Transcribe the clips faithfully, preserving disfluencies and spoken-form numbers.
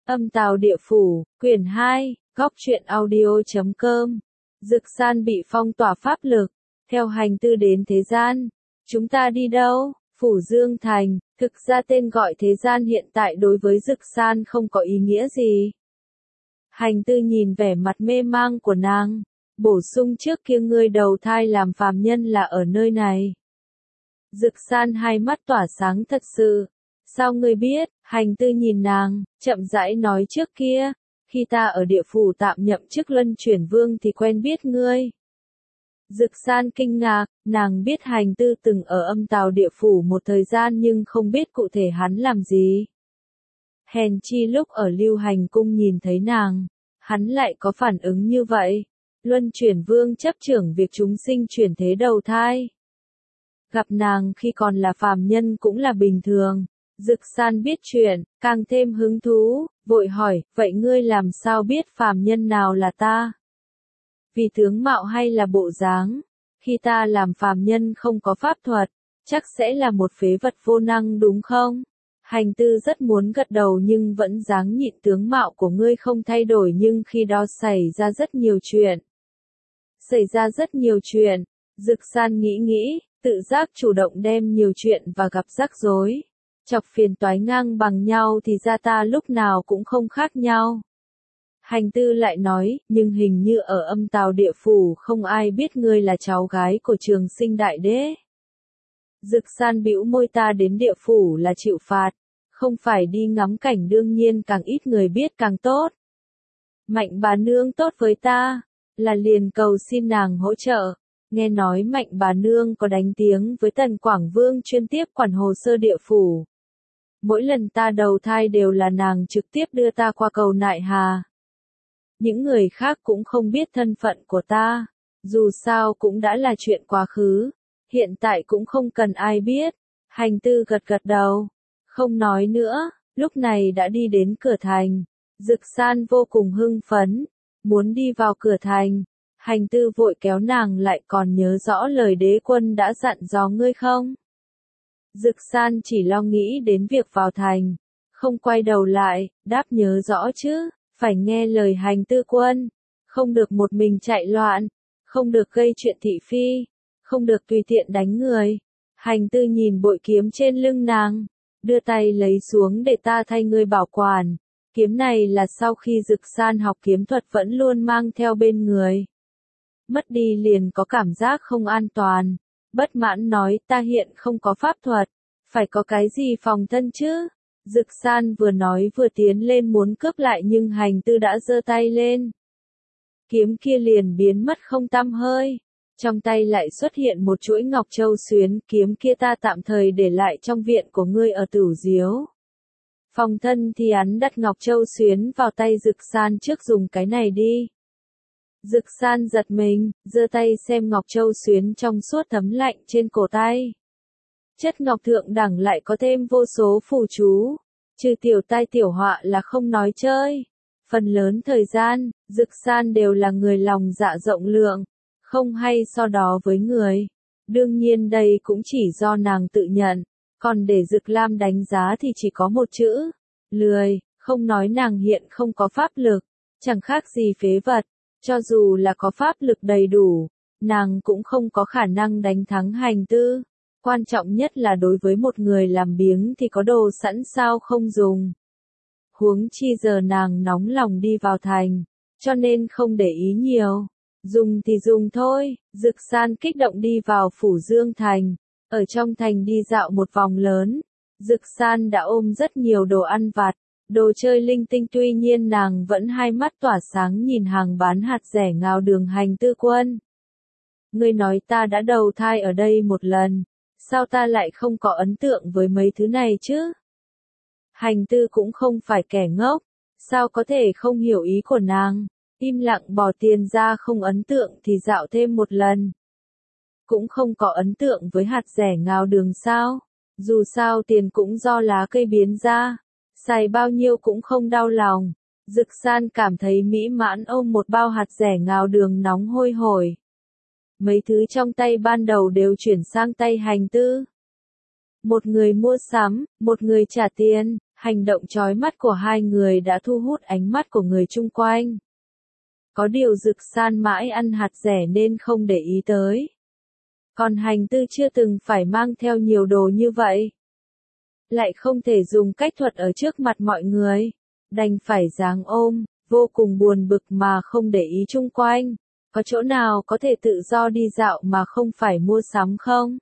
Âm Tào Địa Phủ, quyển hai, góc truyện audio chấm com. Dực San bị phong tỏa pháp lực, theo hành tư đến thế gian. Chúng ta đi đâu? Phủ Dương Thành. Thực ra tên gọi thế gian hiện tại đối với Dực San không có ý nghĩa gì. Hành tư nhìn vẻ mặt mê mang của nàng, bổ sung trước kia ngươi đầu thai làm phàm nhân là ở nơi này. Dực San hai mắt tỏa sáng thật sự. Sao ngươi biết? Hành tư nhìn nàng, chậm rãi nói trước kia, khi ta ở địa phủ tạm nhậm chức luân chuyển vương thì quen biết ngươi. Dực San kinh ngạc, nàng biết hành tư từng ở âm tào địa phủ một thời gian nhưng không biết cụ thể hắn làm gì. Hèn chi lúc ở Lưu Hành cung nhìn thấy nàng, hắn lại có phản ứng như vậy. Luân chuyển vương chấp trưởng việc chúng sinh chuyển thế đầu thai. Gặp nàng khi còn là phàm nhân cũng là bình thường. Dực San biết chuyện, càng thêm hứng thú, vội hỏi, vậy ngươi làm sao biết phàm nhân nào là ta? Vì tướng mạo hay là bộ dáng? Khi ta làm phàm nhân không có pháp thuật, chắc sẽ là một phế vật vô năng đúng không? Hành tư rất muốn gật đầu nhưng vẫn dáng nhịn, tướng mạo của ngươi không thay đổi nhưng khi đó xảy ra rất nhiều chuyện. Xảy ra rất nhiều chuyện, Dực San nghĩ nghĩ, tự giác chủ động đem nhiều chuyện và gặp rắc rối. Chọc phiền toái ngang bằng nhau thì ra ta lúc nào cũng không khác nhau. Hành tư lại nói, nhưng hình như ở âm tào địa phủ không ai biết ngươi là cháu gái của Trường Sinh đại đế. Dực San bĩu môi, ta đến địa phủ là chịu phạt, không phải đi ngắm cảnh, đương nhiên càng ít người biết càng tốt. Mạnh bà nương tốt với ta, là liền cầu xin nàng hỗ trợ. Nghe nói Mạnh bà nương có đánh tiếng với Tần Quảng Vương chuyên tiếp quản hồ sơ địa phủ. Mỗi lần ta đầu thai đều là nàng trực tiếp đưa ta qua cầu nại hà. Những người khác cũng không biết thân phận của ta, dù sao cũng đã là chuyện quá khứ, hiện tại cũng không cần ai biết. Hành tư gật gật đầu, không nói nữa, lúc này đã đi đến cửa thành. Dực San vô cùng hưng phấn, muốn đi vào cửa thành. Hành tư vội kéo nàng lại, còn nhớ rõ lời đế quân đã dặn dò ngươi không? Dực San chỉ lo nghĩ đến việc vào thành, không quay đầu lại, đáp nhớ rõ chứ, phải nghe lời hành tư quân, không được một mình chạy loạn, không được gây chuyện thị phi, không được tùy tiện đánh người. Hành tư nhìn bội kiếm trên lưng nàng, đưa tay lấy xuống, để ta thay ngươi bảo quản. Kiếm này là sau khi Dực San học kiếm thuật vẫn luôn mang theo bên người. Mất đi liền có cảm giác không an toàn. Bất mãn nói, ta hiện không có pháp thuật, phải có cái gì phòng thân chứ? Dực San vừa nói vừa tiến lên muốn cướp lại nhưng hành tư đã giơ tay lên. Kiếm kia liền biến mất không tăm hơi. Trong tay lại xuất hiện một chuỗi ngọc châu xuyến, kiếm kia ta tạm thời để lại trong viện của ngươi ở Tửu Diếu. Phòng thân thì hắn đặt ngọc châu xuyến vào tay Dực San trước, dùng cái này đi. Dực San giật mình, giơ tay xem ngọc châu xuyến trong suốt thấm lạnh trên cổ tay. Chất ngọc thượng đẳng lại có thêm vô số phù chú, trừ tiểu tai tiểu họa là không nói chơi. Phần lớn thời gian, Dực San đều là người lòng dạ rộng lượng, không hay so đo với người. Đương nhiên đây cũng chỉ do nàng tự nhận, còn để Dực Lam đánh giá thì chỉ có một chữ, lười. Không nói nàng hiện không có pháp lực, chẳng khác gì phế vật. Cho dù là có pháp lực đầy đủ, nàng cũng không có khả năng đánh thắng hành tư. Quan trọng nhất là đối với một người làm biếng thì có đồ sẵn sao không dùng. Huống chi giờ nàng nóng lòng đi vào thành, cho nên không để ý nhiều. Dùng thì dùng thôi. Dực San kích động đi vào Phủ Dương Thành. Ở trong thành đi dạo một vòng lớn, Dực San đã ôm rất nhiều đồ ăn vặt, đồ chơi linh tinh, tuy nhiên nàng vẫn hai mắt tỏa sáng nhìn hàng bán hạt rẻ ngào đường. Hành tư quân, ngươi nói ta đã đầu thai ở đây một lần, sao ta lại không có ấn tượng với mấy thứ này chứ? Hành tư cũng không phải kẻ ngốc, sao có thể không hiểu ý của nàng, im lặng bỏ tiền ra. Không ấn tượng thì dạo thêm một lần. Cũng không có ấn tượng với hạt rẻ ngào đường sao? Dù sao tiền cũng do lá cây biến ra, xài bao nhiêu cũng không đau lòng. Dực San cảm thấy mỹ mãn ôm một bao hạt rẻ ngào đường nóng hôi hổi. Mấy thứ trong tay ban đầu đều chuyển sang tay hành tư. Một người mua sắm, một người trả tiền. Hành động chói mắt của hai người đã thu hút ánh mắt của người chung quanh. Có điều Dực San mãi ăn hạt rẻ nên không để ý tới. Còn Hành Tư chưa từng phải mang theo nhiều đồ như vậy. Lại không thể dùng cách thuật ở trước mặt mọi người. Đành phải giáng ôm, vô cùng buồn bực mà không để ý chung quanh. Có chỗ nào có thể tự do đi dạo mà không phải mua sắm không?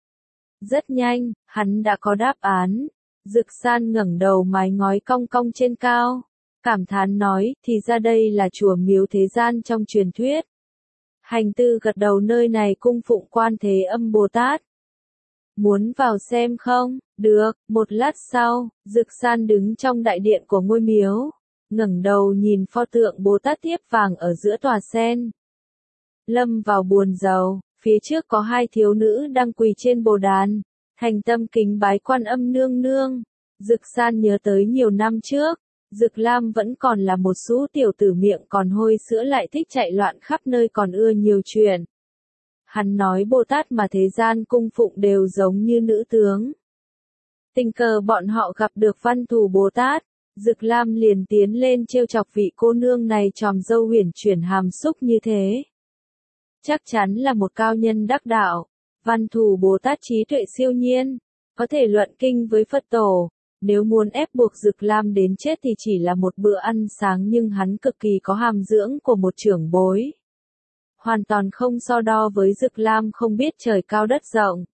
Rất nhanh, hắn đã có đáp án. Dực San ngẩng đầu mái ngói cong cong trên cao. Cảm thán nói, thì ra đây là chùa miếu thế gian trong truyền thuyết. Hành Tư gật đầu, nơi này cung phụng Quan Thế Âm Bồ Tát. Muốn vào xem không? Được. Một lát sau, Dực San đứng trong đại điện của ngôi miếu, ngẩng đầu nhìn pho tượng Bồ Tát thiếp vàng ở giữa tòa sen. Lâm vào buồn rầu, phía trước có hai thiếu nữ đang quỳ trên bồ đàn, thành tâm kính bái Quan Âm nương nương. Dực San nhớ tới nhiều năm trước, Dực Lam vẫn còn là một sú tiểu tử miệng còn hôi sữa lại thích chạy loạn khắp nơi còn ưa nhiều chuyện. Hắn nói Bồ Tát mà thế gian cung phụng đều giống như nữ tướng. Tình cờ bọn họ gặp được Văn Thù Bồ Tát, Dực Lam liền tiến lên trêu chọc vị cô nương này tròm dâu huyền chuyển hàm xúc như thế. Chắc chắn là một cao nhân đắc đạo. Văn Thù Bồ Tát trí tuệ siêu nhiên, có thể luận kinh với Phật tổ. Nếu muốn ép buộc Dực Lam đến chết thì chỉ là một bữa ăn sáng, nhưng hắn cực kỳ có hàm dưỡng của một trưởng bối. Hoàn toàn không so đo với Dực Lam không biết trời cao đất rộng.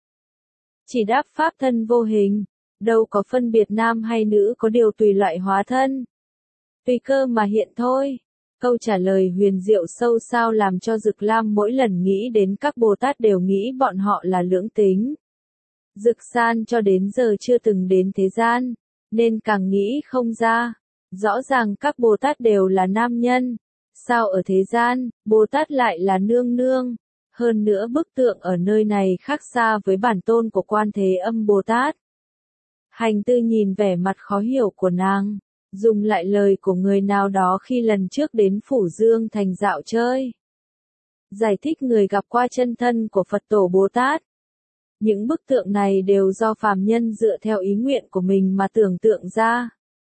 Chỉ đáp pháp thân vô hình, đâu có phân biệt nam hay nữ, có điều tùy loại hóa thân. Tùy cơ mà hiện thôi. Câu trả lời huyền diệu sâu sao làm cho Dực Lam mỗi lần nghĩ đến các Bồ Tát đều nghĩ bọn họ là lưỡng tính. Dực San cho đến giờ chưa từng đến thế gian, nên càng nghĩ không ra. Rõ ràng các Bồ Tát đều là nam nhân. Sao ở thế gian, Bồ Tát lại là nương nương? Hơn nữa bức tượng ở nơi này khác xa với bản tôn của Quan Thế Âm Bồ Tát. Hành Tư nhìn vẻ mặt khó hiểu của nàng, dùng lại lời của người nào đó khi lần trước đến Phủ Dương Thành dạo chơi. Giải thích người gặp qua chân thân của Phật tổ Bồ Tát. Những bức tượng này đều do phàm nhân dựa theo ý nguyện của mình mà tưởng tượng ra.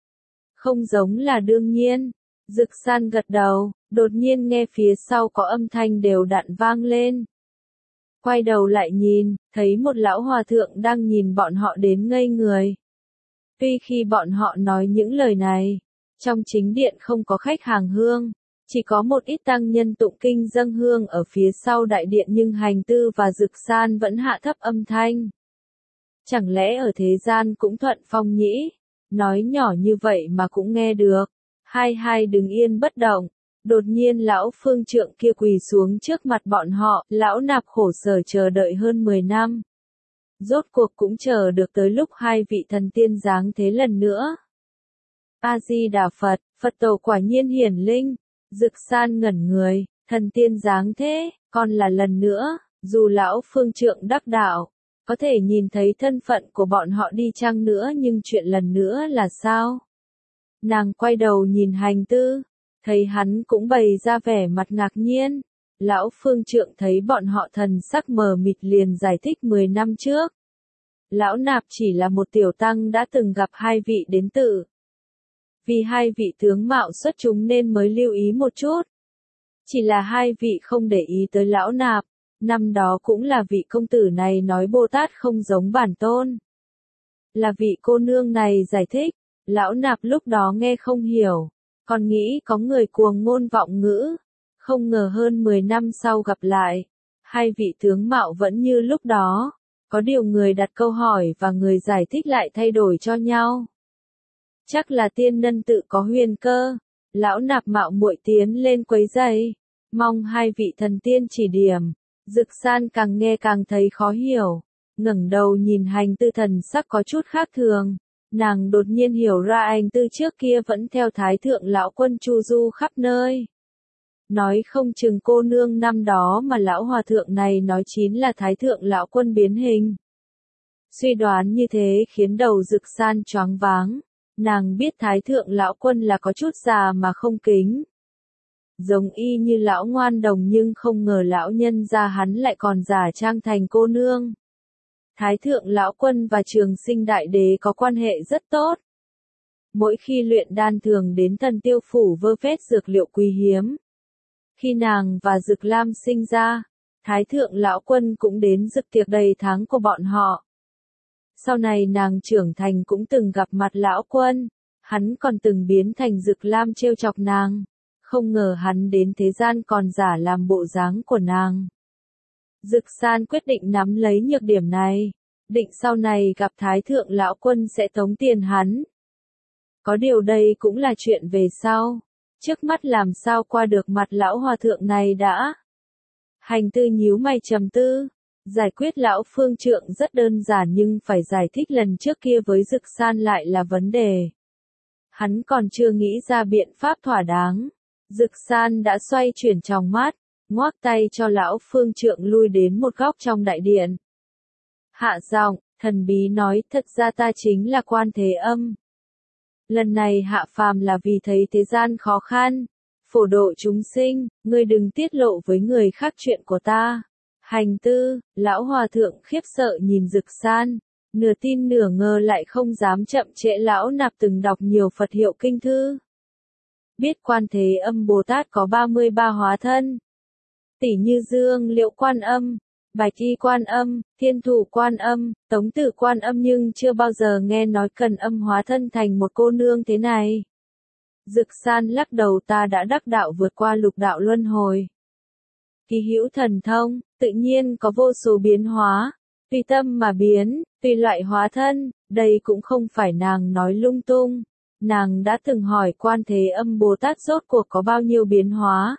Không giống là đương nhiên. Dực San gật đầu, đột nhiên nghe phía sau có âm thanh đều đặn vang lên. Quay đầu lại nhìn, thấy một lão hòa thượng đang nhìn bọn họ đến ngây người. Tuy khi bọn họ nói những lời này, trong chính điện không có khách hàng hương, chỉ có một ít tăng nhân tụng kinh dâng hương ở phía sau đại điện, nhưng Hành Tư và Dực San vẫn hạ thấp âm thanh. Chẳng lẽ ở thế gian cũng thuận phong nhĩ, nói nhỏ như vậy mà cũng nghe được. Hai hai đứng yên bất động. Đột nhiên lão phương trượng kia quỳ xuống trước mặt bọn họ, lão nạp khổ sở chờ đợi hơn mười năm. Rốt cuộc cũng chờ được tới lúc hai vị thần tiên giáng thế lần nữa. A-di-đà Phật, Phật tổ quả nhiên hiển linh. Dực San ngẩn người, thần tiên giáng thế, còn là lần nữa, dù lão phương trượng đắc đạo, có thể nhìn thấy thân phận của bọn họ đi chăng nữa, nhưng chuyện lần nữa là sao? Nàng quay đầu nhìn Hành Tư, thấy hắn cũng bày ra vẻ mặt ngạc nhiên. Lão phương trượng thấy bọn họ thần sắc mờ mịt liền giải thích mười năm trước. Lão nạp chỉ là một tiểu tăng đã từng gặp hai vị đến tự. Vì hai vị tướng mạo xuất chúng nên mới lưu ý một chút. Chỉ là hai vị không để ý tới lão nạp. Năm đó cũng là vị công tử này nói Bồ Tát không giống bản tôn. Là vị cô nương này giải thích. Lão nạp lúc đó nghe không hiểu, còn nghĩ có người cuồng ngôn vọng ngữ. Không ngờ hơn mười năm sau gặp lại, hai vị tướng mạo vẫn như lúc đó. Có điều người đặt câu hỏi và người giải thích lại thay đổi cho nhau. Chắc là tiên nân tự có huyền cơ. Lão nạp mạo muội tiến lên quấy rầy, mong hai vị thần tiên chỉ điểm. Dực San càng nghe càng thấy khó hiểu, ngẩng đầu nhìn Hành Tư, thần sắc có chút khác thường. Nàng đột nhiên hiểu ra Hành Tư trước kia vẫn theo Thái thượng lão quân chu du khắp nơi. Nói không chừng cô nương năm đó mà lão hòa thượng này nói chính là Thái thượng lão quân biến hình. Suy đoán như thế khiến đầu Dực San choáng váng. Nàng biết Thái thượng lão quân là có chút già mà không kính. Giống y như lão ngoan đồng, nhưng không ngờ lão nhân gia hắn lại còn giả trang thành cô nương. Thái thượng lão quân và Trường Sinh đại đế có quan hệ rất tốt. mỗi khi luyện đan thường đến Thần Tiêu phủ vơ vét dược liệu quý hiếm. Khi nàng và Dực Lam sinh ra, Thái thượng lão quân cũng đến dự tiệc đầy tháng của bọn họ. Sau này nàng trưởng thành cũng từng gặp mặt lão quân, hắn còn từng biến thành Dực Lam trêu chọc nàng, không ngờ hắn đến thế gian còn giả làm bộ dáng của nàng. Dực San quyết định nắm lấy nhược điểm này, định sau này gặp Thái thượng lão quân sẽ tống tiền hắn. Có điều đây cũng là chuyện về sau, trước mắt làm sao qua được mặt lão hòa thượng này đã. Hành Tư nhíu mày trầm tư, giải quyết lão phương trượng rất đơn giản nhưng phải giải thích lần trước kia với Dực San lại là vấn đề. Hắn còn chưa nghĩ ra biện pháp thỏa đáng. Dực San đã xoay chuyển tròng mắt, ngoắc tay cho lão phương trượng lui đến một góc trong đại điện. Hạ giọng, thần bí nói, thật ra ta chính là Quan Thế Âm. Lần này hạ phàm là vì thấy thế gian khó khăn, phổ độ chúng sinh, ngươi đừng tiết lộ với người khác chuyện của ta. Hành Tư, lão hòa thượng khiếp sợ nhìn Dực San, nửa tin nửa ngờ lại không dám chậm trễ. Lão nạp từng đọc nhiều Phật hiệu kinh thư, biết Quan Thế Âm Bồ Tát có ba mươi ba hóa thân, tỷ như Dương Liễu Quan Âm, Bạch Y Quan Âm, Thiên Thủ Quan Âm, Tống Tử Quan Âm, nhưng chưa bao giờ nghe nói Cần Âm hóa thân thành một cô nương thế này. Dực San lắc đầu, ta đã đắc đạo vượt qua lục đạo luân hồi. Kỳ hữu thần thông, tự nhiên có vô số biến hóa, tùy tâm mà biến, tùy loại hóa thân, đây cũng không phải nàng nói lung tung. Nàng đã từng hỏi Quan Thế Âm Bồ Tát rốt cuộc có bao nhiêu biến hóa.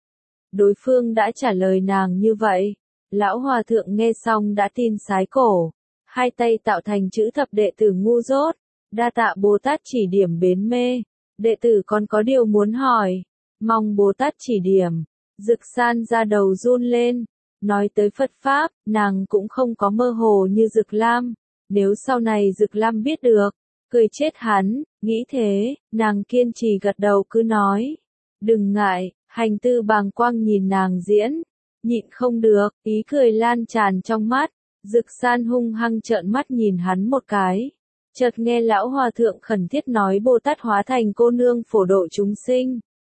Đối phương đã trả lời nàng như vậy. Lão hòa thượng nghe xong đã tin sái cổ, hai tay tạo thành chữ thập, đệ tử ngu dốt, đa tạ Bồ Tát chỉ điểm bến mê, đệ tử còn có điều muốn hỏi, mong Bồ Tát chỉ điểm. Dực San ra đầu run lên, nói tới Phật Pháp, nàng cũng không có mơ hồ như Dực Lam, nếu sau này Dực Lam biết được, cười chết hắn, nghĩ thế, nàng kiên trì gật đầu cứ nói, đừng ngại. Hành Tư bàng quang nhìn nàng diễn, nhịn không được, ý cười lan tràn trong mắt. Dực San hung hăng trợn mắt nhìn hắn một cái, chợt nghe lão hòa thượng khẩn thiết nói, Bồ Tát hóa thành cô nương phổ độ chúng sinh,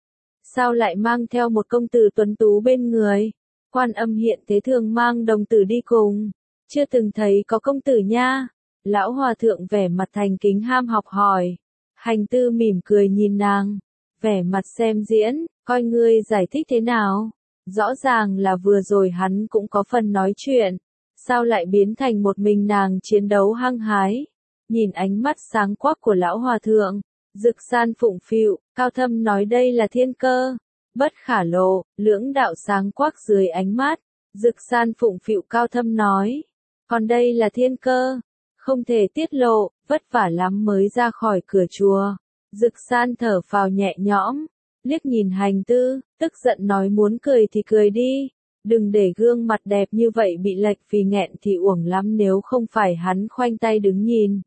sao lại mang theo một công tử tuấn tú bên người? Quan Âm hiện thế thường mang đồng tử đi cùng, chưa từng thấy có công tử nha. Lão hòa thượng vẻ mặt thành kính ham học hỏi. Hành Tư mỉm cười nhìn nàng, vẻ mặt xem diễn, coi ngươi giải thích thế nào. Rõ ràng là vừa rồi hắn cũng có phần nói chuyện, sao lại biến thành một mình nàng chiến đấu hăng hái. Nhìn ánh mắt sáng quắc của lão hòa thượng, Dực San phụng phịu, cao thâm nói, đây là thiên cơ, bất khả lộ. Lưỡng đạo sáng quắc dưới ánh mắt, Dực San phụng phịu cao thâm nói, còn đây là thiên cơ, không thể tiết lộ, vất vả lắm mới ra khỏi cửa chùa. Dực San thở phào nhẹ nhõm, liếc nhìn Hành Tư, tức giận nói, muốn cười thì cười đi, đừng để gương mặt đẹp như vậy bị lệch, vì nghẹn thì uổng lắm. Nếu không phải hắn khoanh tay đứng nhìn,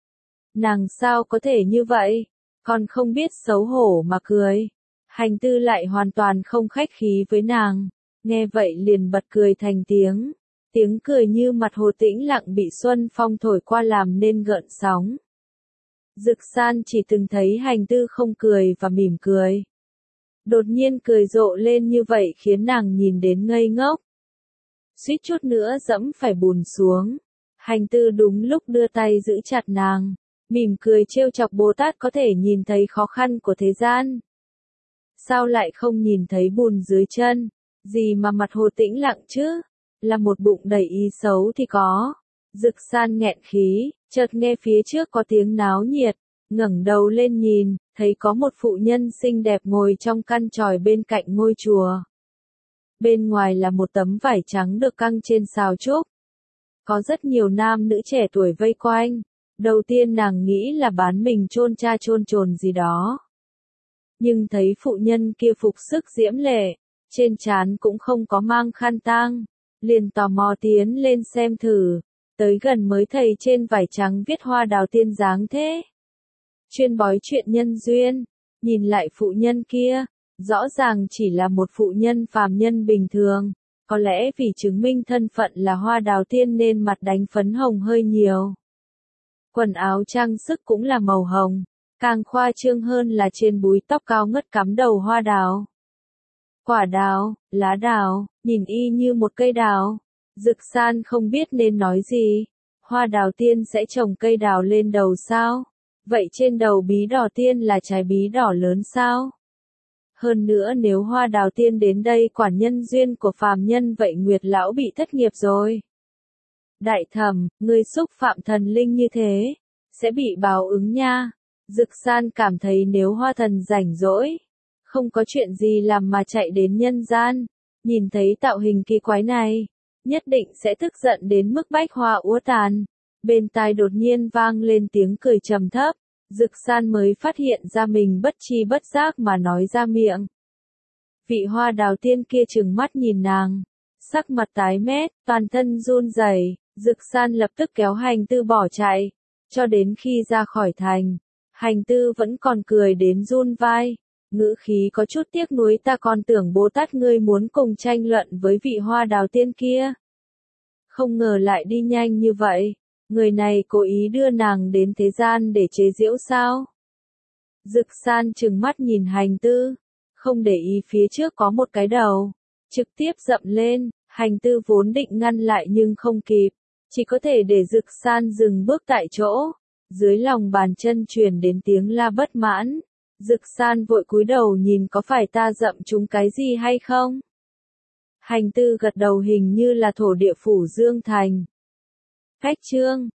nàng sao có thể như vậy, còn không biết xấu hổ mà cười. Hành Tư lại hoàn toàn không khách khí với nàng, nghe vậy liền bật cười thành tiếng, tiếng cười như mặt hồ tĩnh lặng bị xuân phong thổi qua làm nên gợn sóng. Dực San chỉ từng thấy Hành Tư không cười và mỉm cười, đột nhiên cười rộ lên như vậy khiến nàng nhìn đến ngây ngốc, suýt chút nữa dẫm phải bùn xuống. Hành Tư đúng lúc đưa tay giữ chặt nàng, mỉm cười trêu chọc, Bồ Tát có thể nhìn thấy khó khăn của thế gian, sao lại không nhìn thấy bùn dưới chân, gì mà mặt hồ tĩnh lặng chứ, là một bụng đầy ý xấu thì có. Dực San nghẹn khí, chợt nghe phía trước có tiếng náo nhiệt, ngẩng đầu lên nhìn, thấy có một phụ nhân xinh đẹp ngồi trong căn chòi bên cạnh ngôi chùa. Bên ngoài là một tấm vải trắng được căng trên sào trúc. Có rất nhiều nam nữ trẻ tuổi vây quanh. Đầu tiên nàng nghĩ là bán mình chôn cha chôn chồn gì đó. Nhưng thấy phụ nhân kia phục sức diễm lệ, trên trán cũng không có mang khăn tang, liền tò mò tiến lên xem thử. Tới gần mới thấy trên vải trắng viết Hoa Đào Tiên dáng thế, chuyên bói chuyện nhân duyên. Nhìn lại phụ nhân kia, rõ ràng chỉ là một phụ nhân phàm nhân bình thường, có lẽ vì chứng minh thân phận là Hoa Đào Tiên nên mặt đánh phấn hồng hơi nhiều. Quần áo trang sức cũng là màu hồng, Càng khoa trương hơn là trên búi tóc cao ngất cắm đầu hoa đào. Quả đào, lá đào, nhìn y như một cây đào. Dực San không biết nên nói gì. Hoa đào tiên sẽ trồng cây đào lên đầu sao? Vậy trên đầu bí đỏ tiên là trái bí đỏ lớn sao? Hơn nữa nếu hoa đào tiên đến đây quản nhân duyên của phàm nhân vậy Nguyệt lão bị thất nghiệp rồi. Đại thẩm, ngươi xúc phạm thần linh như thế, sẽ bị báo ứng nha. Dực San cảm thấy nếu hoa thần rảnh rỗi, không có chuyện gì làm mà chạy đến nhân gian, nhìn thấy tạo hình kỳ quái này, nhất định sẽ tức giận đến mức bách hoa úa tàn. Bên tai đột nhiên vang lên tiếng cười trầm thấp, Dực San mới phát hiện ra mình bất tri bất giác mà nói ra miệng. Vị hoa đào tiên kia trừng mắt nhìn nàng, sắc mặt tái mét, toàn thân run rẩy. Dực San lập tức kéo Hành Tư bỏ chạy, cho đến khi ra khỏi thành, Hành Tư vẫn còn cười đến run vai, ngữ khí có chút tiếc nuối, ta còn tưởng Bồ Tát ngươi muốn cùng tranh luận với vị hoa đào tiên kia. Không ngờ lại đi nhanh như vậy, người này cố ý đưa nàng đến thế gian để chế giễu sao? Dực San trừng mắt nhìn Hành Tư, không để ý phía trước có một cái đầu, trực tiếp dậm lên. Hành Tư vốn định ngăn lại nhưng không kịp, chỉ có thể để Dực San dừng bước tại chỗ. Dưới lòng bàn chân truyền đến tiếng la bất mãn. Dực San vội cúi đầu nhìn có phải ta dậm chúng cái gì hay không? Hành Tư gật đầu hình như là thổ địa phủ Dương Thành. Cách chương